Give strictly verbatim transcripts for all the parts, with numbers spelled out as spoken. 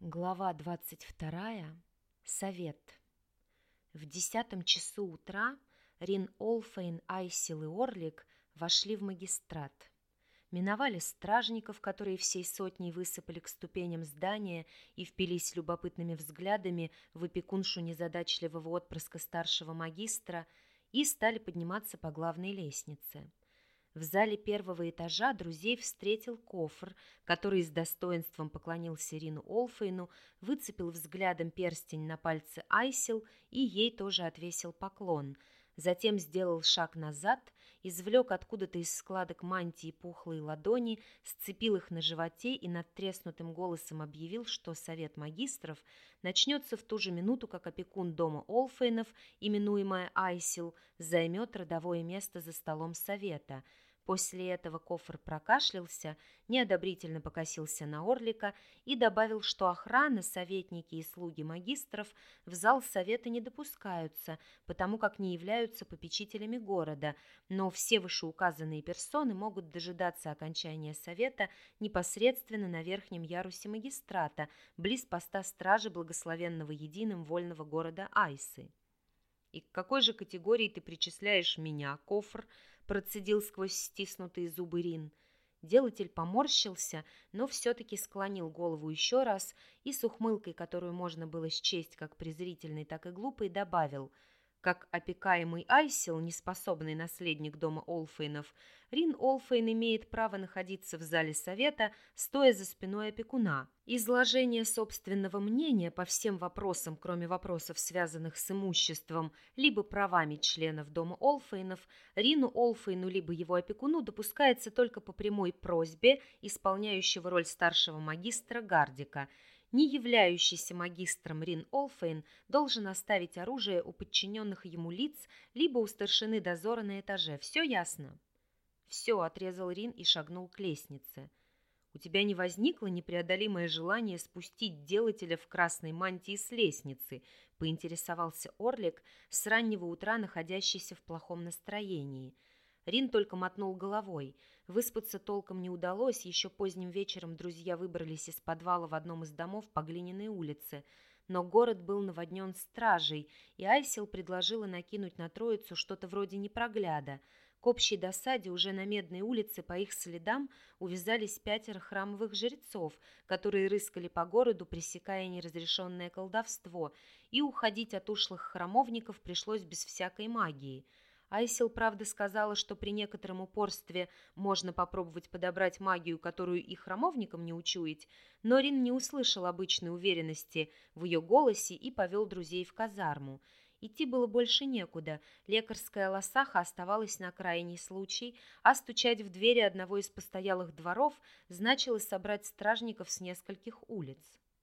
Глава двадцать вторая. Совет. В десятом часу утра Рин Олфейн, Айсил и Орлик вошли в магистрат. Миновали стражников, которые всей сотней высыпали к ступеням здания и впились любопытными взглядами в опекуншу незадачливого отпрыска старшего магистра, и стали подниматься по главной лестнице. В зале первого этажа друзей встретил кофр, который с достоинством поклонился Рину Олфейну, выцепил взглядом перстень на пальце Айсил и ей тоже отвесил поклон. Затем сделал шаг назад, извлек откуда-то из складок мантии пухлые ладони, сцепил их на животе и надтреснутым голосом объявил, что совет магистров начнется в ту же минуту, как опекун дома Олфейнов, именуемая Айсил, займет родовое место за столом совета. После этого кофр прокашлялся, неодобрительно покосился на Орлика и добавил, что охрана, советники и слуги магистров в зал совета не допускаются, потому как не являются попечителями города, но все вышеуказанные персоны могут дожидаться окончания совета непосредственно на верхнем ярусе магистрата, близ поста стражи благословенного единым вольного города Айсы. «И к какой же категории ты причисляешь меня, кофр?» процедил сквозь стиснутые зубы Рин. Делатель поморщился, но все-таки склонил голову еще раз и с ухмылкой, которую можно было счесть как презрительной, так и глупой, добавил: как опекаемый Айсил, неспособный наследник дома Олфейнов, Рин Олфейн имеет право находиться в зале совета, стоя за спиной опекуна. Изложение собственного мнения по всем вопросам, кроме вопросов, связанных с имуществом, либо правами членов дома Олфейнов, Рину Олфейну либо его опекуну допускается только по прямой просьбе исполняющего роль старшего магистра Гардика. Не являющийся магистром Рин Олфейн должен оставить оружие у подчиненных ему лиц либо у старшины дозора на этаже. Все ясно? Все, отрезал Рин и шагнул к лестнице. У тебя не возникло непреодолимое желание спустить делателя в красной мантии с лестницы? Поинтересовался Орлик, с раннего утра находящийся в плохом настроении. Рин только мотнул головой. Выспаться толком не удалось, еще поздним вечером друзья выбрались из подвала в одном из домов по Глиняной улице. Но город был наводнен стражей, и Айсил предложила накинуть на троицу что-то вроде непрогляда. К общей досаде уже на Медной улице по их следам увязались пятеро храмовых жрецов, которые рыскали по городу, пресекая неразрешенное колдовство, и уходить от ушлых храмовников пришлось без всякой магии. Айсил, правда, сказала, что при некотором упорстве можно попробовать подобрать магию, которую и храмовникам не учуять, но Рин не услышал обычной уверенности в ее голосе и повел друзей в казарму. Идти было больше некуда, лекарская лосаха оставалась на крайний случай, а стучать в двери одного из постоялых дворов значилось собрать стражников с нескольких улиц.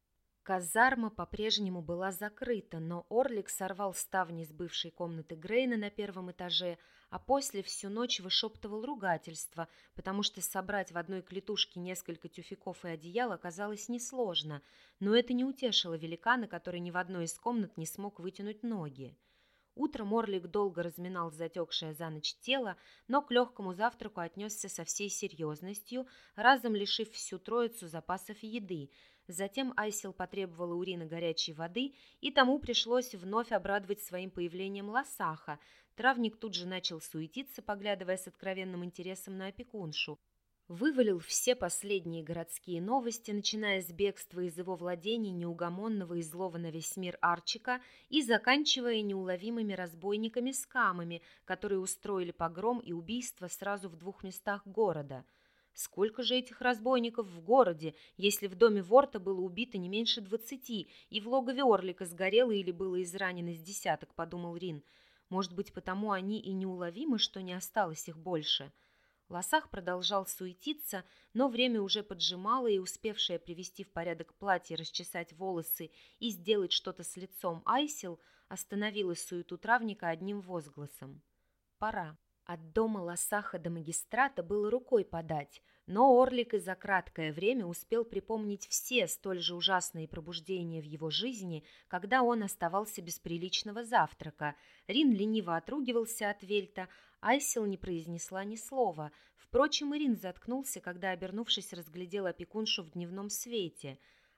Казарма по-прежнему была закрыта, но Орлик сорвал ставни с бывшей комнаты Грейна на первом этаже, а после всю ночь вышептывал ругательства, потому что собрать в одной клетушке несколько тюфяков и одеял оказалось несложно, но это не утешило великана, который ни в одной из комнат не смог вытянуть ноги. Утром Орлик долго разминал затекшее за ночь тело, но к легкому завтраку отнесся со всей серьезностью, разом лишив всю троицу запасов еды. Затем Айсил потребовала у Рина горячей воды, и тому пришлось вновь обрадовать своим появлением лосаха. Травник тут же начал суетиться, поглядывая с откровенным интересом на опекуншу. Вывалил все последние городские новости, начиная с бегства из его владений неугомонного и злого на весь мир Арчика и заканчивая неуловимыми разбойниками-скамами, которые устроили погром и убийство сразу в двух местах города. Сколько же этих разбойников в городе, если в доме Ворта было убито не меньше двадцати, и в логове Орлика сгорело или было изранено с десяток, подумал Рин. Может быть, потому они и неуловимы, что не осталось их больше. Лосах продолжал суетиться, но время уже поджимало, и успевшая привести в порядок платье, расчесать волосы и сделать что-то с лицом Айсил остановила суету травника одним возгласом. Пора. От дома Лосаха до магистрата было рукой подать, но Орлик и за краткое время успел припомнить все столь же ужасные пробуждения в его жизни, когда он оставался без приличного завтрака. Рин лениво отругивался от Вельта, Айсил не произнесла ни слова. Впрочем, и Рин заткнулся, когда, обернувшись, разглядел опекуншу в дневном свете.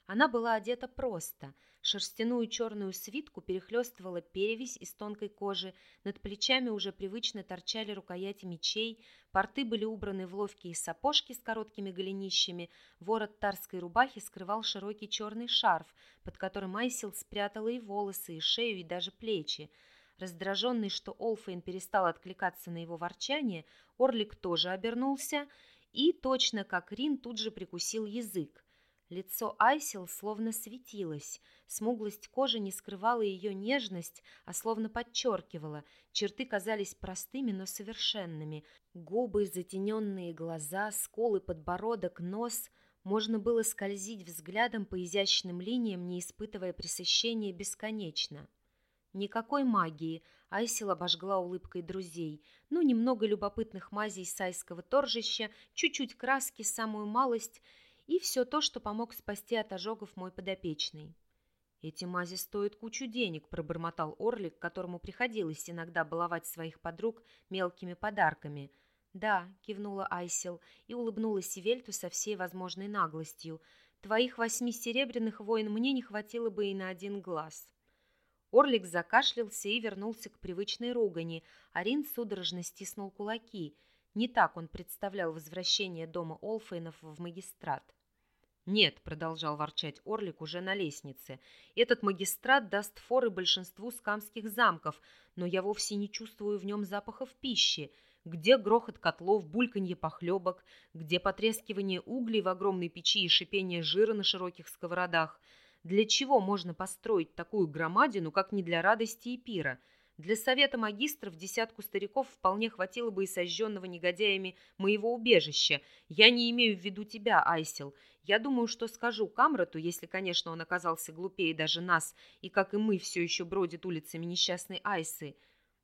Она была одета просто. Шерстяную черную свитку перехлестывала перевязь из тонкой кожи, над плечами уже привычно торчали рукояти мечей, порты были убраны в ловкие сапожки с короткими голенищами, ворот тарской рубахи скрывал широкий черный шарф, под которым Айсил спрятала и волосы, и шею, и даже плечи. Раздраженный, что Олфейн перестал откликаться на его ворчание, Орлик тоже обернулся и, точно как Рин, тут же прикусил язык. Лицо Айсил словно светилось, смуглость кожи не скрывала ее нежность, а словно подчеркивала. Черты казались простыми, но совершенными. Губы, затененные глаза, скулы, подбородок, нос. Можно было скользить взглядом по изящным линиям, не испытывая пресыщения бесконечно. Никакой магии. Айсил обожгла улыбкой друзей. Ну, немного любопытных мазей сайского торжища, чуть-чуть краски, самую малость — и все то, что помог спасти от ожогов мой подопечный. «Эти мази стоят кучу денег», — пробормотал Орлик, которому приходилось иногда баловать своих подруг мелкими подарками. «Да», — кивнула Айсил и улыбнулась Ивельту со всей возможной наглостью. «Твоих восьми серебряных воин мне не хватило бы и на один глаз». Орлик закашлялся и вернулся к привычной ругани, а Рин судорожно стиснул кулаки. Не так он представлял возвращение дома Олфейнов в магистрат. «Нет», — продолжал ворчать Орлик уже на лестнице, «этот магистрат даст форы большинству скамских замков, но я вовсе не чувствую в нем запахов пищи. Где грохот котлов, бульканье похлебок, где потрескивание углей в огромной печи и шипение жира на широких сковородах? Для чего можно построить такую громадину, как не для радости и пира? Для совета магистров десятку стариков вполне хватило бы и сожженного негодяями моего убежища. Я не имею в виду тебя, Айсил. Я думаю, что скажу Камрату, если, конечно, он оказался глупее даже нас, и, как и мы, все еще бродит улицами несчастной Айсы».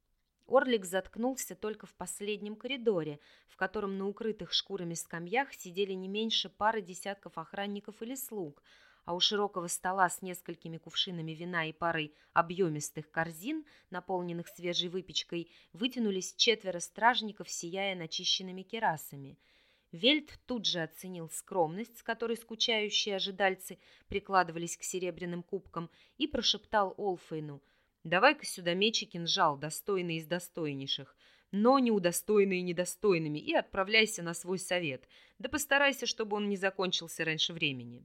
Орлик заткнулся только в последнем коридоре, в котором на укрытых шкурами скамьях сидели не меньше пары десятков охранников или слуг, а у широкого стола с несколькими кувшинами вина и парой объемистых корзин, наполненных свежей выпечкой, вытянулись четверо стражников, сияя начищенными керасами. Вельт тут же оценил скромность, с которой скучающие ожидальцы прикладывались к серебряным кубкам, и прошептал Олфейну: «Давай-ка сюда меч и кинжал, достойный из достойнейших, но не удостоенные недостойными, и отправляйся на свой совет. Да постарайся, чтобы он не закончился раньше времени».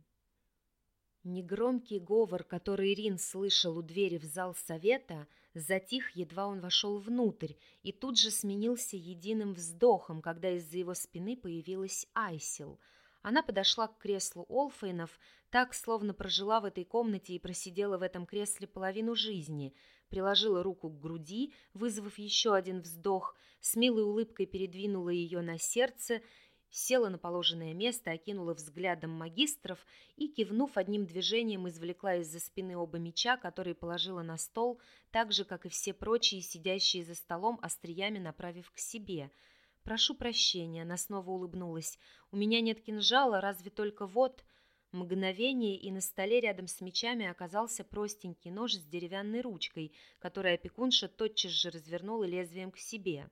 Негромкий говор, который Рин слышал у двери в зал совета, затих, едва он вошел внутрь, и тут же сменился единым вздохом, когда из-за его спины появилась Айсил. Она подошла к креслу Олфейнов, так, словно прожила в этой комнате и просидела в этом кресле половину жизни, приложила руку к груди, вызвав еще один вздох, с милой улыбкой передвинула ее на сердце, села на положенное место, окинула взглядом магистров и, кивнув, одним движением извлекла из-за спины оба меча, которые положила на стол, так же, как и все прочие, сидящие за столом, остриями направив к себе. «Прошу прощения», — она снова улыбнулась. «У меня нет кинжала, разве только вот...» Мгновение, и на столе рядом с мечами оказался простенький нож с деревянной ручкой, который опекунша тотчас же развернула лезвием к себе.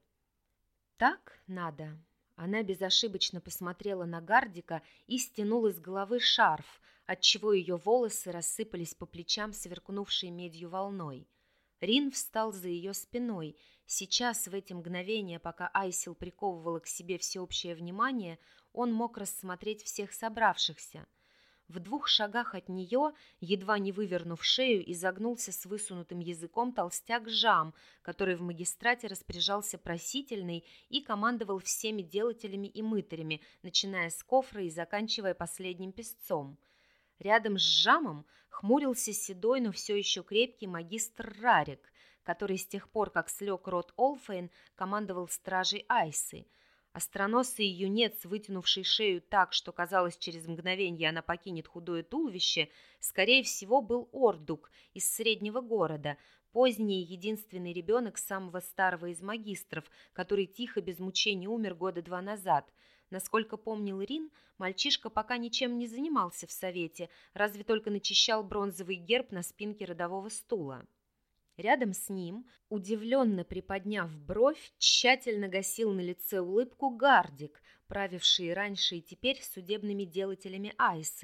«Так надо». Она безошибочно посмотрела на Гардика и стянула с головы шарф, отчего ее волосы рассыпались по плечам, сверкнувшей медью волной. Рин встал за ее спиной. Сейчас, в эти мгновения, пока Айсил приковывала к себе всеобщее внимание, он мог рассмотреть всех собравшихся. В двух шагах от нее, едва не вывернув шею, изогнулся с высунутым языком толстяк Жам, который в магистрате распоряжался просительный и командовал всеми делателями и мытарями, начиная с кофра и заканчивая последним песцом. Рядом с Жамом хмурился седой, но все еще крепкий магистр Рарик, который с тех пор, как слег род Олфейн, командовал стражей Айсы. Остроносый юнец, вытянувший шею так, что, казалось, через мгновенье она покинет худое туловище, скорее всего, был Ордук из среднего города, поздний и единственный ребенок самого старого из магистров, который тихо, без мучений умер года два назад. Насколько помнил Рин, мальчишка пока ничем не занимался в совете, разве только начищал бронзовый герб на спинке родового стула. Рядом с ним, удивленно приподняв бровь, тщательно гасил на лице улыбку Гардик, правивший раньше и теперь судебными делателями Айсы.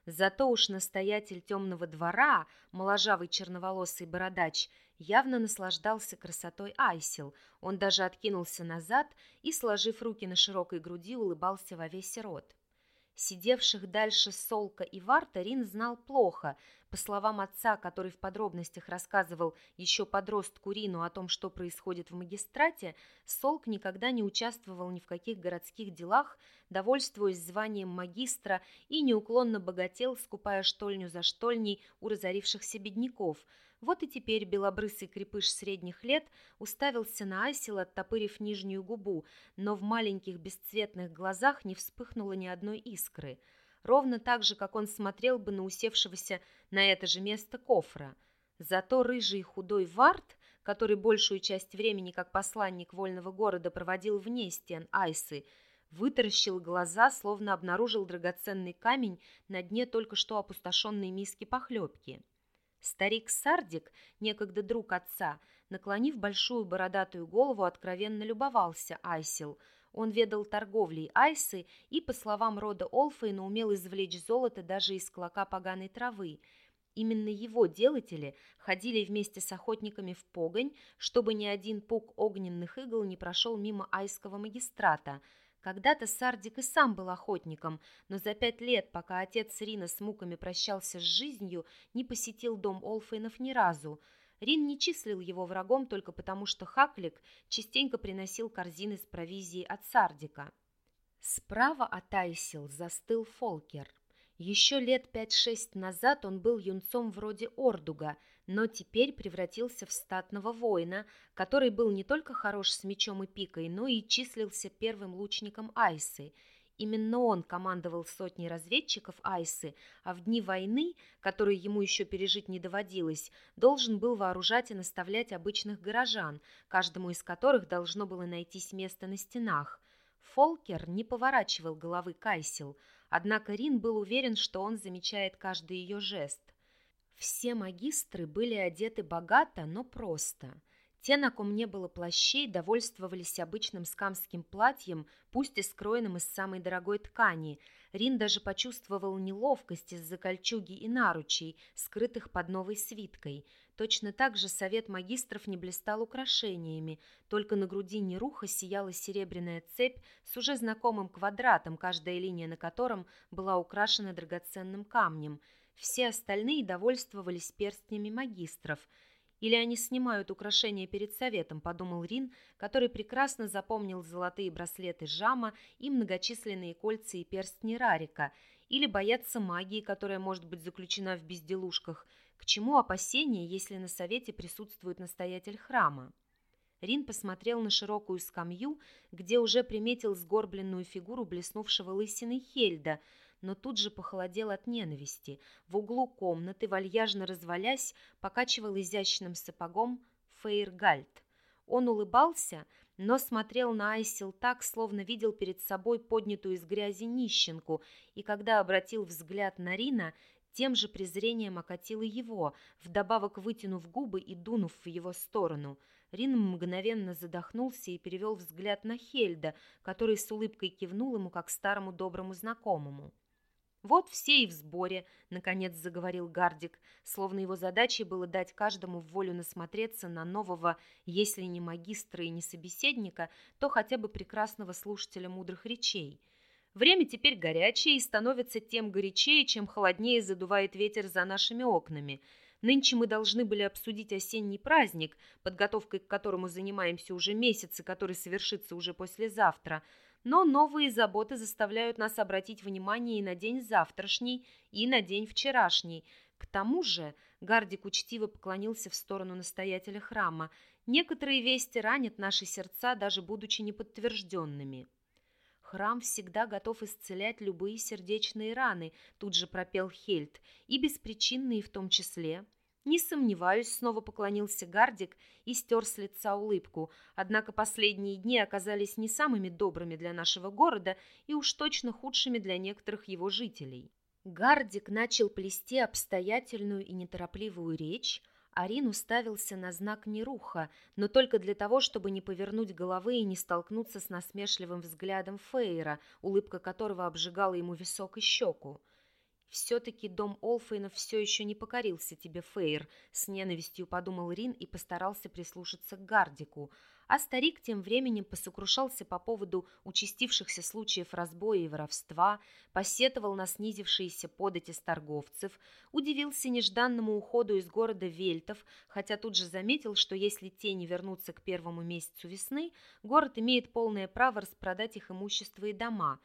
Зато уж настоятель темного двора, моложавый черноволосый бородач, явно наслаждался красотой Айсил. Он даже откинулся назад и, сложив руки на широкой груди, улыбался во весь рот. Сидевших дальше Солка и Варта Рин знал плохо. По словам отца, который в подробностях рассказывал еще подростку Рину о том, что происходит в магистрате, Солк никогда не участвовал ни в каких городских делах, довольствуясь званием магистра, и неуклонно богател, скупая штольню за штольней у разорившихся бедняков. Вот и теперь белобрысый крепыш средних лет уставился на Айсил, оттопырив нижнюю губу, но в маленьких бесцветных глазах не вспыхнуло ни одной искры. Ровно так же, как он смотрел бы на усевшегося на это же место Кофра. Зато рыжий худой Варт, который большую часть времени как посланник вольного города проводил вне стен Айсы, вытаращил глаза, словно обнаружил драгоценный камень на дне только что опустошенной миски похлебки. Старик Сардик, некогда друг отца, наклонив большую бородатую голову, откровенно любовался Айсил. Он ведал торговлей Айсы и, по словам рода Олфейна, умел извлечь золото даже из клока поганой травы. Именно его делатели ходили вместе с охотниками в погонь, чтобы ни один пук огненных игл не прошел мимо айского магистрата. Когда-то Сардик и сам был охотником, но за пять лет, пока отец Рина с муками прощался с жизнью, не посетил дом Олфейнов ни разу. Рин не числил его врагом только потому, что Хаклик частенько приносил корзины с провизией от Сардика. Справа от Айсил застыл Фолкер. Еще лет пять-шесть назад он был юнцом вроде Ордуга, но теперь превратился в статного воина, который был не только хорош с мечом и пикой, но и числился первым лучником Айсы. Именно он командовал сотней разведчиков Айсы, а в дни войны, которые ему еще пережить не доводилось, должен был вооружать и наставлять обычных горожан, каждому из которых должно было найтись место на стенах. Фолкер не поворачивал головы к Айсил, однако Рин был уверен, что он замечает каждый ее жест. Все магистры были одеты богато, но просто. Те, на ком не было плащей, довольствовались обычным скамским платьем, пусть и скроенным из самой дорогой ткани. Рин даже почувствовал неловкость из-за кольчуги и наручей, скрытых под новой свиткой. Точно так же совет магистров не блистал украшениями, только на груди Неруха сияла серебряная цепь с уже знакомым квадратом, каждая линия на котором была украшена драгоценным камнем. Все остальные довольствовались перстнями магистров. Или они снимают украшения перед советом, подумал Рин, который прекрасно запомнил золотые браслеты Жама и многочисленные кольца и перстни Рарика, или боятся магии, которая может быть заключена в безделушках. К чему опасения, если на совете присутствует настоятель храма? Рин посмотрел на широкую скамью, где уже приметил сгорбленную фигуру блеснувшего лысиной Хельда, но тут же похолодел от ненависти. В углу комнаты, вальяжно развалясь, покачивал изящным сапогом Фейргальд. Он улыбался, но смотрел на Айсил так, словно видел перед собой поднятую из грязи нищенку, и когда обратил взгляд на Рина, тем же презрением окатил и его, вдобавок вытянув губы и дунув в его сторону. Рин мгновенно задохнулся и перевел взгляд на Хельда, который с улыбкой кивнул ему, как старому доброму знакомому. «Вот все и в сборе», — наконец заговорил Гардик, словно его задачей было дать каждому волю насмотреться на нового, если не магистра и не собеседника, то хотя бы прекрасного слушателя мудрых речей. «Время теперь горячее и становится тем горячее, чем холоднее задувает ветер за нашими окнами. Нынче мы должны были обсудить осенний праздник, подготовкой к которому занимаемся уже месяц и который совершится уже послезавтра, но новые заботы заставляют нас обратить внимание и на день завтрашний, и на день вчерашний. К тому же, Гардик учтиво поклонился в сторону настоятеля храма, некоторые вести ранят наши сердца, даже будучи неподтвержденными. Храм всегда готов исцелять любые сердечные раны, тут же пропел Хельд, и беспричинные в том числе. «Не сомневаюсь», — снова поклонился Гардик и стер с лица улыбку. «Однако последние дни оказались не самыми добрыми для нашего города и уж точно худшими для некоторых его жителей». Гардик начал плести обстоятельную и неторопливую речь, а Рин уставился на знак Неруха, но только для того, чтобы не повернуть головы и не столкнуться с насмешливым взглядом Фейра, улыбка которого обжигала ему висок и щеку. «Все-таки дом Олфейнов все еще не покорился тебе, Фейр», — с ненавистью подумал Рин и постарался прислушаться к Гардику. А старик тем временем посокрушался по поводу участившихся случаев разбоя и воровства, посетовал на снизившиеся подати с торговцев, удивился нежданному уходу из города вельтов, хотя тут же заметил, что если те не вернутся к первому месяцу весны, город имеет полное право распродать их имущество и дома.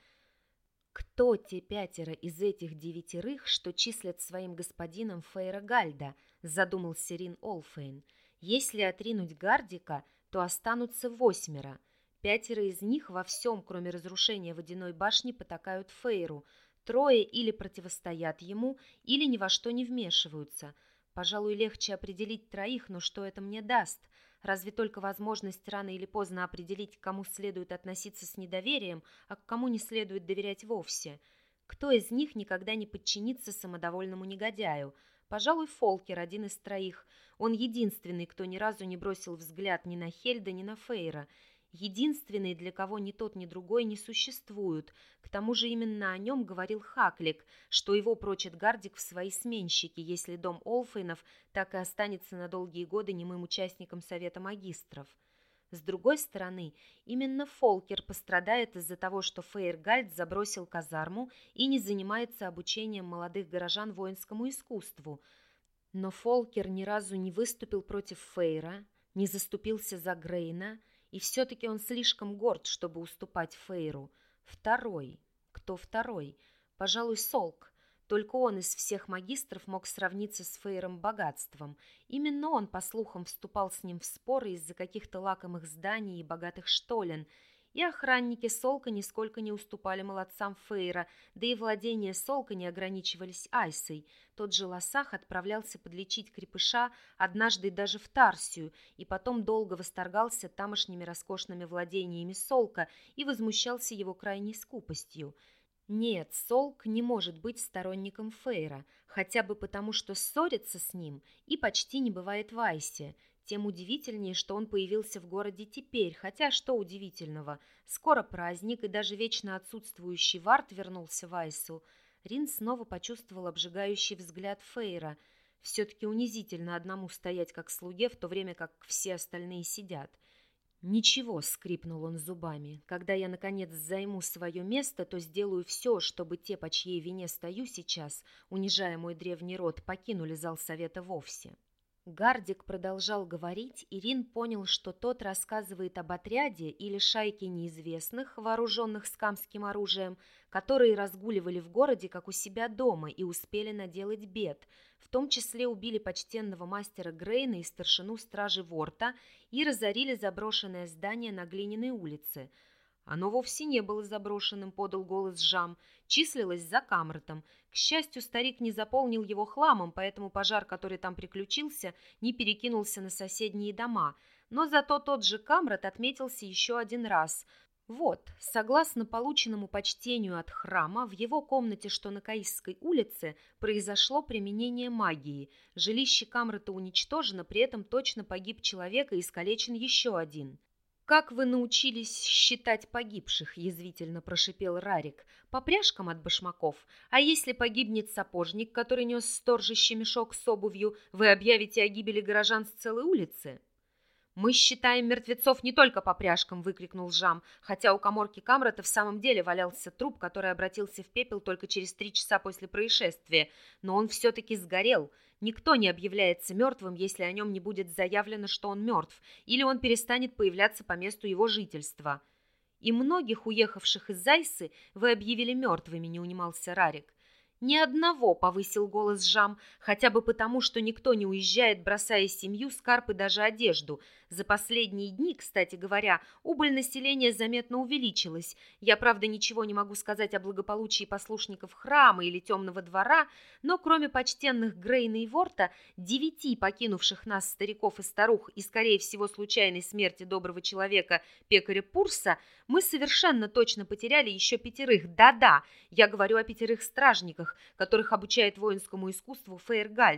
Кто те пятеро из этих девятерых, что числят своим господином Фейра Гальда, задумался Рин Олфейн. Если отринуть Гардика, то останутся восьмеро. Пятеро из них во всем, кроме разрушения водяной башни, потакают Фейру. Трое или противостоят ему, или ни во что не вмешиваются. Пожалуй, легче определить троих, но что это мне даст? Разве только возможность рано или поздно определить, к кому следует относиться с недоверием, а к кому не следует доверять вовсе. Кто из них никогда не подчинится самодовольному негодяю? Пожалуй, Фолкер, один из троих. Он единственный, кто ни разу не бросил взгляд ни на Хельда, ни на Фейра. Единственный, для кого ни тот, ни другой не существуют. К тому же именно о нем говорил Хаклик, что его прочит Гардик в свои сменщики, если дом Олфейнов так и останется на долгие годы немым участником Совета Магистров. С другой стороны, именно Фолкер пострадает из-за того, что Фейр Гальд забросил казарму и не занимается обучением молодых горожан воинскому искусству. Но Фолкер ни разу не выступил против Фейра, не заступился за Грейна, и все-таки он слишком горд, чтобы уступать Фейру. Второй. Кто второй? Пожалуй, Солк. Только он из всех магистров мог сравниться с Фейром богатством. Именно он, по слухам, вступал с ним в споры из-за каких-то лакомых зданий и богатых штолен. И охранники Солка нисколько не уступали молодцам Фейра, да и владения Солка не ограничивались Айсой. Тот же Лосах отправлялся подлечить крепыша однажды даже в Тарсию, и потом долго восторгался тамошними роскошными владениями Солка и возмущался его крайней скупостью. Нет, Солк не может быть сторонником Фейра, хотя бы потому, что ссорится с ним и почти не бывает в Айсе. Тем удивительнее, что он появился в городе теперь, хотя что удивительного, скоро праздник, и даже вечно отсутствующий Вард вернулся в Айсу. Рин снова почувствовал обжигающий взгляд Фейра. Все-таки унизительно одному стоять как слуге, в то время как все остальные сидят. «Ничего», — скрипнул он зубами, — «когда я, наконец, займу свое место, то сделаю все, чтобы те, по чьей вине стою сейчас, унижая мой древний род, покинули зал совета вовсе». Гардик продолжал говорить, и Рин понял, что тот рассказывает об отряде или шайке неизвестных, вооруженных скамским оружием, которые разгуливали в городе, как у себя дома, и успели наделать бед. В том числе убили почтенного мастера Грейна и старшину стражи Ворта и разорили заброшенное здание на Глиняной улице. «Оно вовсе не было заброшенным», — подал голос Жам, — «числилось за Камротом. К счастью, старик не заполнил его хламом, поэтому пожар, который там приключился, не перекинулся на соседние дома. Но зато тот же Камрот отметился еще один раз. Вот, согласно полученному почтению от храма, в его комнате, что на Каисской улице, произошло применение магии. Жилище Камрота уничтожено, при этом точно погиб человек и искалечен еще один». «Как вы научились считать погибших?» – язвительно прошипел Рарик. «По пряжкам от башмаков. А если погибнет сапожник, который нес сторжище мешок с обувью, вы объявите о гибели горожан с целой улицы?» «Мы считаем мертвецов не только по пряжкам», — выкрикнул Жам, хотя у каморки Камрота в самом деле валялся труп, который обратился в пепел только через три часа после происшествия. Но он все-таки сгорел. Никто не объявляется мертвым, если о нем не будет заявлено, что он мертв, или он перестанет появляться по месту его жительства. «И многих уехавших из Зайсы вы объявили мертвыми», — не унимался Рарик. «Ни одного», — повысил голос Жам, «хотя бы потому, что никто не уезжает, бросая семью, скарб и даже одежду. За последние дни, кстати говоря, убыль населения заметно увеличилась. Я, правда, ничего не могу сказать о благополучии послушников храма или темного двора, но кроме почтенных Грейна и Ворта, девяти покинувших нас стариков и старух и, скорее всего, случайной смерти доброго человека, пекаря Пурса, мы совершенно точно потеряли еще пятерых. Да-да, я говорю о пятерых стражниках, которых обучает воинскому искусству Фейр Гальд.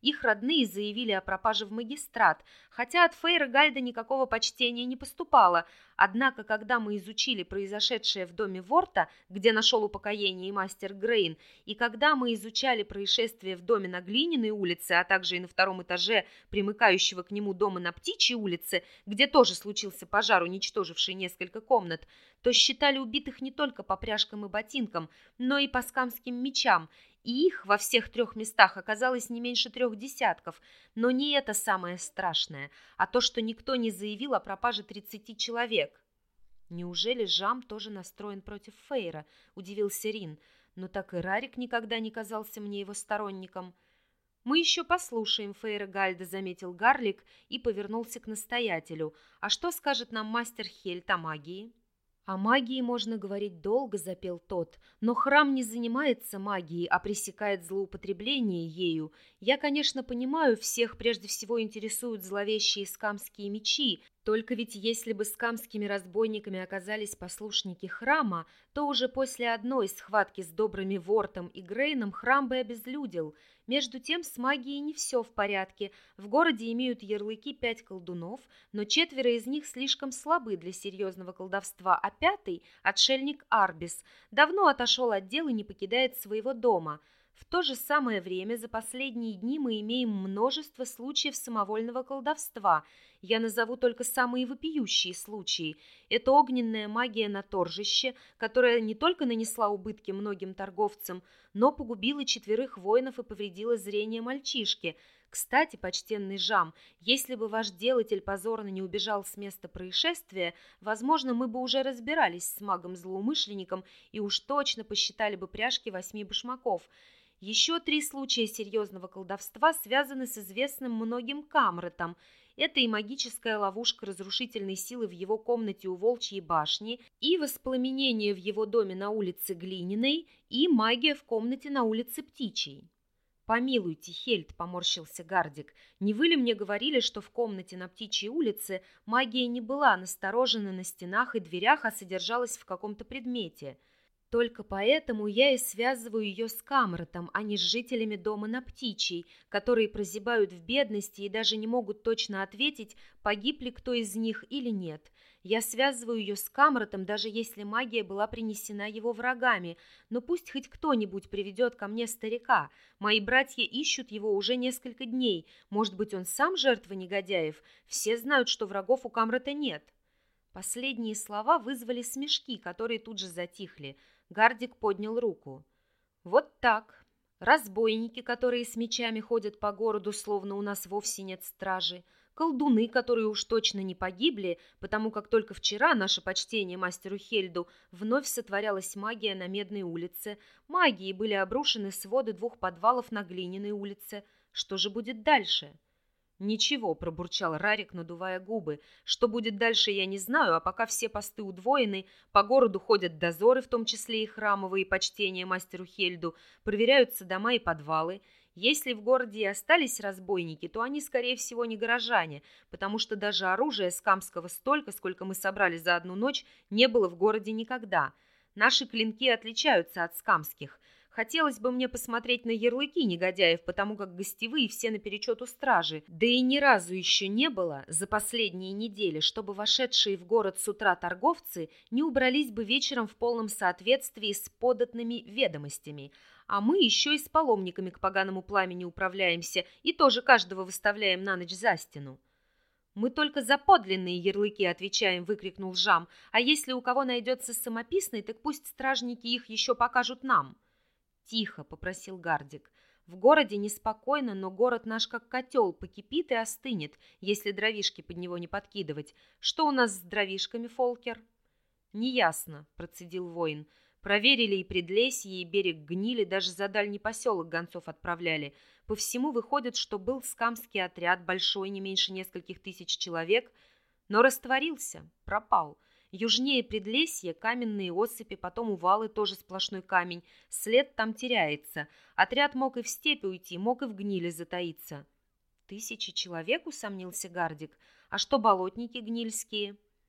Их родные заявили о пропаже в магистрат, хотя от Фейра Гальда никакого почтения не поступало. Однако, когда мы изучили произошедшее в доме Ворта, где нашел упокоение и мастер Грейн, и когда мы изучали происшествие в доме на Глиняной улице, а также и на втором этаже примыкающего к нему дома на Птичьей улице, где тоже случился пожар, уничтоживший несколько комнат, то считали убитых не только по пряжкам и ботинкам, но и по скамским мечам, и их во всех трех местах оказалось не меньше трех десятков. Но не это самое страшное, а то, что никто не заявил о пропаже тридцати человек. «Неужели Жам тоже настроен против Фейра?» – удивился Рин. «Но так и Рарик никогда не казался мне его сторонником». «Мы еще послушаем Фейра Гальда», – заметил Гарлик и повернулся к настоятелю. «А что скажет нам мастер Хельт о магии?» «О магии можно говорить долго», — запел тот, «но храм не занимается магией, а пресекает злоупотребление ею. Я, конечно, понимаю, всех прежде всего интересуют зловещие скамские мечи, только ведь если бы скамскими разбойниками оказались послушники храма, то уже после одной схватки с добрыми Вортом и Грейном храм бы обезлюдил. Между тем с магией не все в порядке. В городе имеют ярлыки пять колдунов, но четверо из них слишком слабы для серьезного колдовства, а пятый, отшельник Арбис, давно отошел от дел и не покидает своего дома. В то же самое время за последние дни мы имеем множество случаев самовольного колдовства. Я назову только самые вопиющие случаи. Это огненная магия на торжище, которая не только нанесла убытки многим торговцам, но погубила четверых воинов и повредила зрение мальчишки. Кстати, почтенный Жам, если бы ваш делатель позорно не убежал с места происшествия, возможно, мы бы уже разбирались с магом-злоумышленником и уж точно посчитали бы пряжки восьми башмаков. Еще три случая серьезного колдовства связаны с известным многим Камретом. Это и магическая ловушка разрушительной силы в его комнате у Волчьей башни, и воспламенение в его доме на улице Глиняной, и магия в комнате на улице Птичьей. «Помилуйте, Хельт», — поморщился Гардик, — «не вы ли мне говорили, что в комнате на Птичьей улице магия не была насторожена на стенах и дверях, а содержалась в каком-то предмете?» Только поэтому я и связываю ее с Камретом, а не с жителями дома на Птичьей, которые прозябают в бедности и даже не могут точно ответить, погиб ли кто из них или нет. Я связываю ее с Камретом, даже если магия была принесена его врагами, но пусть хоть кто-нибудь приведет ко мне старика. Мои братья ищут его уже несколько дней. Может быть, он сам жертва негодяев? Все знают, что врагов у Камрета нет. Последние слова вызвали смешки, которые тут же затихли. Гардик поднял руку. «Вот так. Разбойники, которые с мечами ходят по городу, словно у нас вовсе нет стражи. Колдуны, которые уж точно не погибли, потому как только вчера, наше почтение мастеру Хельду, вновь сотворялась магия на Медной улице. Магией были обрушены своды двух подвалов на Глиняной улице. Что же будет дальше?» «Ничего», — пробурчал Рарик, надувая губы. «Что будет дальше, я не знаю, а пока все посты удвоены, по городу ходят дозоры, в том числе и храмовые, почтения мастеру Хельду, проверяются дома и подвалы. Если в городе и остались разбойники, то они, скорее всего, не горожане, потому что даже оружия скамского столько, сколько мы собрали за одну ночь, не было в городе никогда. Наши клинки отличаются от скамских. Хотелось бы мне посмотреть на ярлыки негодяев, потому как гостевые все наперечет у стражи. Да и ни разу еще не было за последние недели, чтобы вошедшие в город с утра торговцы не убрались бы вечером в полном соответствии с податными ведомостями. А мы еще и с паломниками к поганому пламени управляемся и тоже каждого выставляем на ночь за стену. «Мы только за подлинные ярлыки отвечаем», — выкрикнул Жам. «А если у кого найдется самописный, так пусть стражники их еще покажут нам». «Тихо», — попросил Гардик. «В городе неспокойно, но город наш как котел, покипит и остынет, если дровишки под него не подкидывать. Что у нас с дровишками, Фолкер?» «Неясно», — процедил воин. «Проверили и Предлесье, и берег Гнили, даже за дальний поселок гонцов отправляли. По всему выходит, что был скамский отряд, большой, не меньше нескольких тысяч человек, но растворился, пропал». Южнее Предлесья каменные осыпи, потом увалы, тоже сплошной камень. След там теряется. Отряд мог и в степь уйти, мог и в Гниле затаиться. «Тысячи человек?» — усомнился Гардик. «А что болотники гнильские?»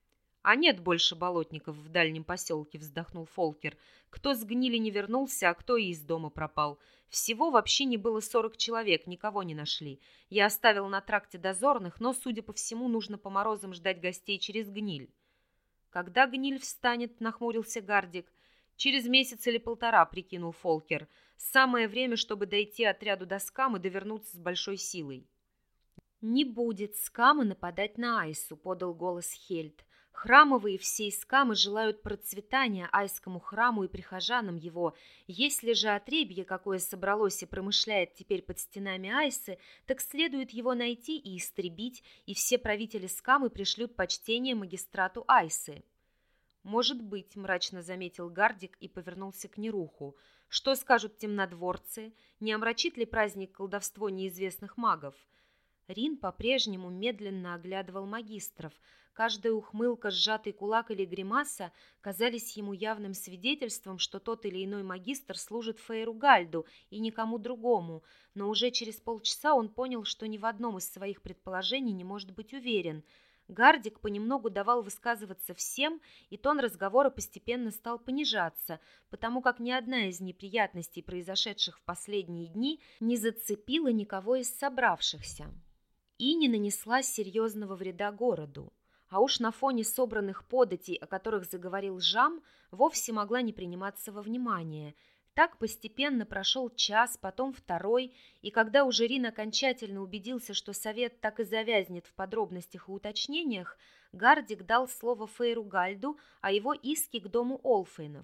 «А нет больше болотников в дальнем поселке», — вздохнул Фолкер. «Кто с гнили не вернулся, а кто и из дома пропал. Всего в общине было сорок человек, никого не нашли. Я оставил на тракте дозорных, но, судя по всему, нужно по морозам ждать гостей через гниль». «Когда гниль встанет?» — нахмурился Гардик. «Через месяц или полтора», — прикинул Фолкер. «Самое время, чтобы дойти отряду до Скам и довернуться с большой силой». «Не будет Скамы нападать на Айсу», — подал голос Хельд. «Храмовые все Скамы желают процветания Айскому храму и прихожанам его. Если же отребье, какое собралось и промышляет теперь под стенами Айсы, так следует его найти и истребить, и все правители Скамы пришлют почтение магистрату Айсы». «Может быть», — мрачно заметил Гардик и повернулся к Неруху. «Что скажут темнодворцы? Не омрачит ли праздник колдовство неизвестных магов?» Рин по-прежнему медленно оглядывал магистров. Каждая ухмылка, сжатый кулак или гримаса казались ему явным свидетельством, что тот или иной магистр служит Фейру Гальду и никому другому, но уже через полчаса он понял, что ни в одном из своих предположений не может быть уверен. Гардик понемногу давал высказываться всем, и тон разговора постепенно стал понижаться, потому как ни одна из неприятностей, произошедших в последние дни, не зацепила никого из собравшихся и не нанесла серьезного вреда городу. А уж на фоне собранных податей, о которых заговорил Жам, вовсе могла не приниматься во внимание. Так постепенно прошел час, потом второй, и когда уже Рин окончательно убедился, что совет так и завязнет в подробностях и уточнениях, Гардик дал слово Фейру Гальду о его иске к дому Олфейнов.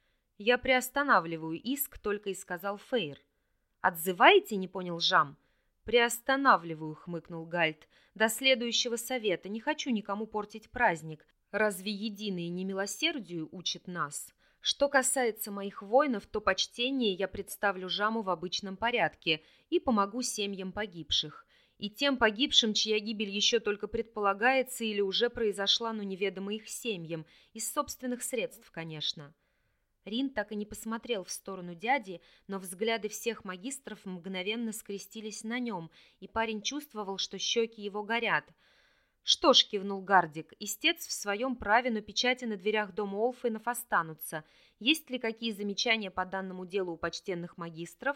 «Я приостанавливаю иск», — только и сказал Фейр. «Отзываете?» — не понял Жам. «Приостанавливаю», — хмыкнул Гальд. «До следующего совета. Не хочу никому портить праздник. Разве единое немилосердию учит нас? Что касается моих воинов, то почтение я представлю Жаму в обычном порядке и помогу семьям погибших. И тем погибшим, чья гибель еще только предполагается или уже произошла, но неведомо их семьям, из собственных средств, конечно». Рин так и не посмотрел в сторону дяди, но взгляды всех магистров мгновенно скрестились на нем, и парень чувствовал, что щеки его горят. «Что ж», — кивнул Гардик, — «истец в своем праве, но печати на дверях дома Олфейнов останутся. Есть ли какие замечания по данному делу у почтенных магистров?»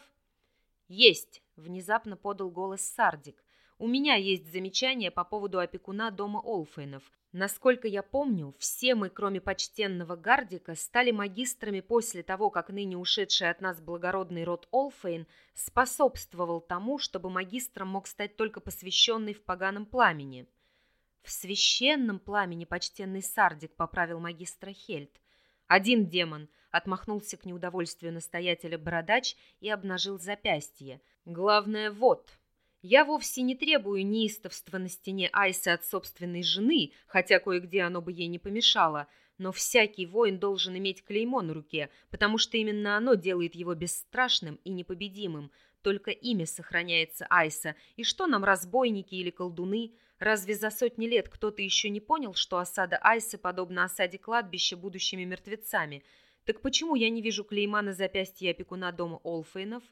«Есть», — внезапно подал голос Сардик. «У меня есть замечания по поводу опекуна дома Олфейнов. Насколько я помню, все мы, кроме почтенного Гардика, стали магистрами после того, как ныне ушедший от нас благородный род Олфейн способствовал тому, чтобы магистром мог стать только посвященный в поганом пламени». «В священном пламени, почтенный Сардик», — поправил магистра Хельд. «Один демон», — отмахнулся к неудовольствию настоятеля бородач и обнажил запястье. «Главное, вот». Я вовсе не требую неистовства на стене Айсы от собственной жены, хотя кое-где оно бы ей не помешало, но всякий воин должен иметь клеймо на руке, потому что именно оно делает его бесстрашным и непобедимым. Только ими сохраняется Айса, и что нам разбойники или колдуны? Разве за сотни лет кто-то еще не понял, что осада Айсы подобна осаде кладбища будущими мертвецами? Так почему я не вижу клейма на запястье опекуна дома Олфейнов?»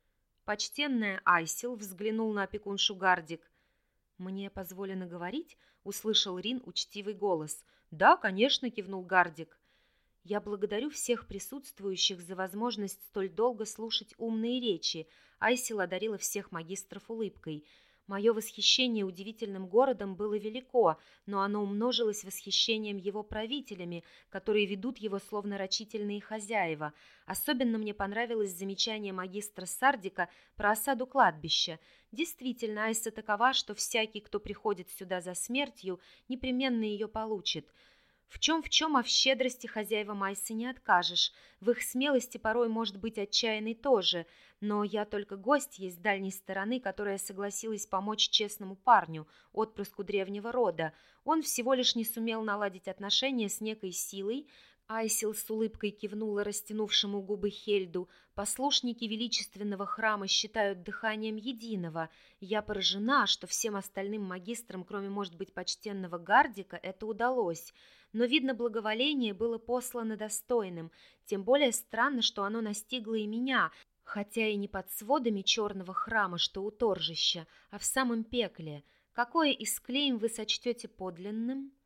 Почтенная Айсил взглянул на опекуншу Гардик. «Мне позволено говорить?» — услышал Рин учтивый голос. «Да, конечно», — кивнул Гардик. «Я благодарю всех присутствующих за возможность столь долго слушать умные речи», — Айсил одарила всех магистров улыбкой. «Мое восхищение удивительным городом было велико, но оно умножилось восхищением его правителями, которые ведут его словно рачительные хозяева. Особенно мне понравилось замечание магистра Сардика про осаду кладбища. Действительно, Айса такова, что всякий, кто приходит сюда за смертью, непременно ее получит. В чем в чем, а в щедрости хозяевам Айсы не откажешь. В их смелости порой может быть отчаянной тоже. Но я только гостья с дальней стороны, которая согласилась помочь честному парню, отпрыску древнего рода. Он всего лишь не сумел наладить отношения с некой силой». Айсил с улыбкой кивнула растянувшему губы Хельду. «Послушники величественного храма считают дыханием единого. Я поражена, что всем остальным магистрам, кроме, может быть, почтенного Гардика, это удалось. Но, видно, благоволение было послано достойным. Тем более странно, что оно настигло и меня, хотя и не под сводами черного храма, что у торжища, а в самом пекле. Какое из клейм вы сочтете подлинным?»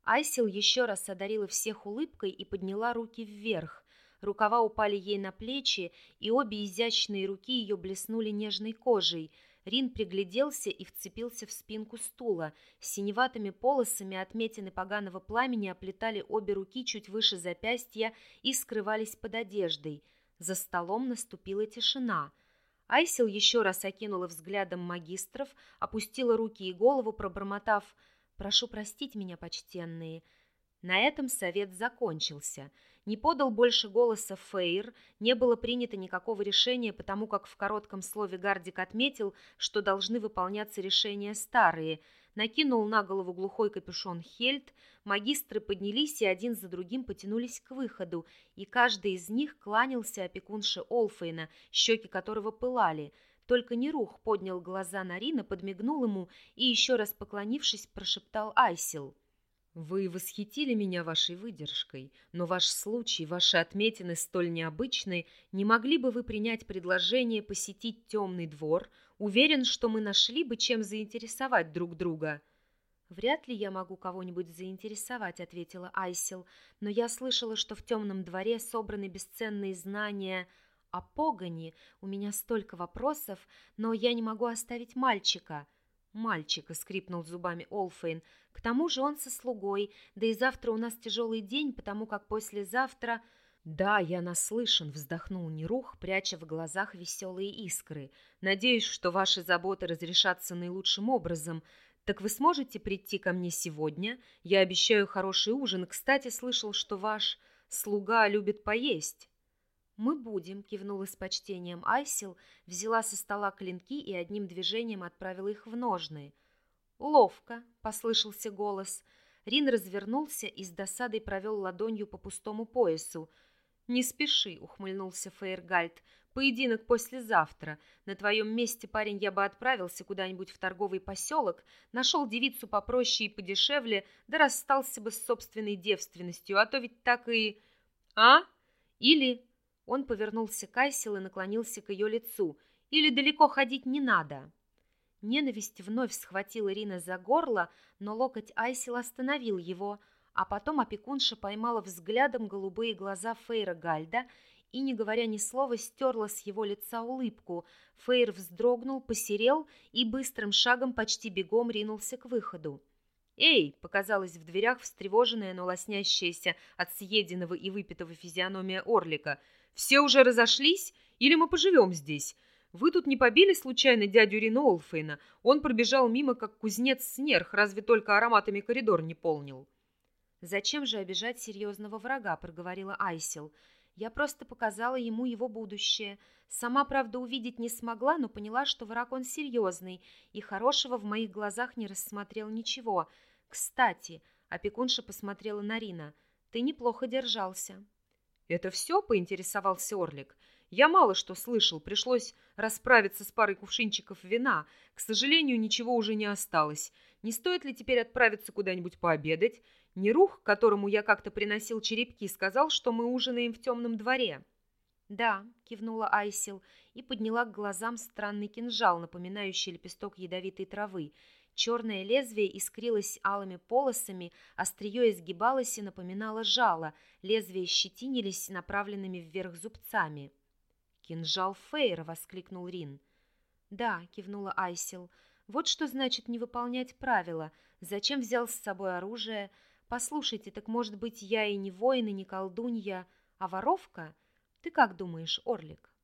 Айсил еще раз одарила всех улыбкой и подняла руки вверх. Рукава упали ей на плечи, и обе изящные руки ее блеснули нежной кожей. Рин пригляделся и вцепился в спинку стула. Синеватыми полосами отметины поганого пламени оплетали обе руки чуть выше запястья и скрывались под одеждой. За столом наступила тишина. Айсил еще раз окинула взглядом магистров, опустила руки и голову, пробормотав: «Прошу простить меня, почтенные». На этом совет закончился. Не подал больше голоса Фейр, не было принято никакого решения, потому как в коротком слове Гардик отметил, что должны выполняться решения старые. Накинул на голову глухой капюшон Хельд, магистры поднялись и один за другим потянулись к выходу, и каждый из них кланялся опекунше Олфейна, щеки которого пылали. Только Нерух поднял глаза на Рина, подмигнул ему и, еще раз поклонившись, прошептал Айсил: «Вы восхитили меня вашей выдержкой, но ваш случай, ваши отметины столь необычны. Не могли бы вы принять предложение посетить темный двор? Уверен, что мы нашли бы, чем заинтересовать друг друга». «Вряд ли я могу кого-нибудь заинтересовать», — ответила Айсил, «но я слышала, что в темном дворе собраны бесценные знания о Погоне. У меня столько вопросов, но я не могу оставить мальчика». «Мальчика», — скрипнул зубами Олфейн. «К тому же он со слугой, да и завтра у нас тяжелый день, потому как послезавтра...» «Да, я наслышан», — вздохнул Нерух, пряча в глазах веселые искры. «Надеюсь, что ваши заботы разрешатся наилучшим образом. Так вы сможете прийти ко мне сегодня? Я обещаю хороший ужин. Кстати, слышал, что ваш слуга любит поесть». «Мы будем», — кивнула с почтением Айсил, взяла со стола клинки и одним движением отправила их в ножны. «Ловко», — послышался голос. Рин развернулся и с досадой провел ладонью по пустому поясу. «Не спеши», — ухмыльнулся Фейргальд. «Поединок послезавтра. На твоем месте, парень, я бы отправился куда-нибудь в торговый поселок, нашел девицу попроще и подешевле, да расстался бы с собственной девственностью, а то ведь так и... А? Или...» Он повернулся к Айсил и наклонился к ее лицу. «Или далеко ходить не надо?» Ненависть вновь схватила Рина за горло, но локоть Айсил остановил его, а потом опекунша поймала взглядом голубые глаза Фейра Гальда и, не говоря ни слова, стерла с его лица улыбку. Фейр вздрогнул, посерел и быстрым шагом, почти бегом, ринулся к выходу. «Эй!» — показалась в дверях встревоженная, но лоснящаяся от съеденного и выпитого физиономия Орлика. «Все уже разошлись? Или мы поживем здесь? Вы тут не побили случайно дядю Рина Олфейна? Он пробежал мимо, как кузнец Снерх, разве только ароматами коридор не полнил». «Зачем же обижать серьезного врага?» — проговорила Айсил. «Я просто показала ему его будущее. Сама, правда, увидеть не смогла, но поняла, что враг он серьезный, и хорошего в моих глазах не рассмотрел ничего. Кстати», — опекунша посмотрела на Рина, — «ты неплохо держался». «Это все?» — поинтересовался Орлик. «Я мало что слышал, пришлось расправиться с парой кувшинчиков вина. К сожалению, ничего уже не осталось. Не стоит ли теперь отправиться куда-нибудь пообедать? Нерух, которому я как-то приносил черепки, сказал, что мы ужинаем в темном дворе». «Да», — кивнула Айсил и подняла к глазам странный кинжал, напоминающий лепесток ядовитой травы. Черное лезвие искрилось алыми полосами, острие изгибалось и напоминало жало, лезвия щетинились направленными вверх зубцами. «Кинжал Фейра!» — воскликнул Рин. «Да», — кивнула Айсил, — «вот что значит не выполнять правила. Зачем взял с собой оружие? Послушайте, так может быть, я и не воин, и не колдунья, а воровка? Ты как думаешь, Орлик?»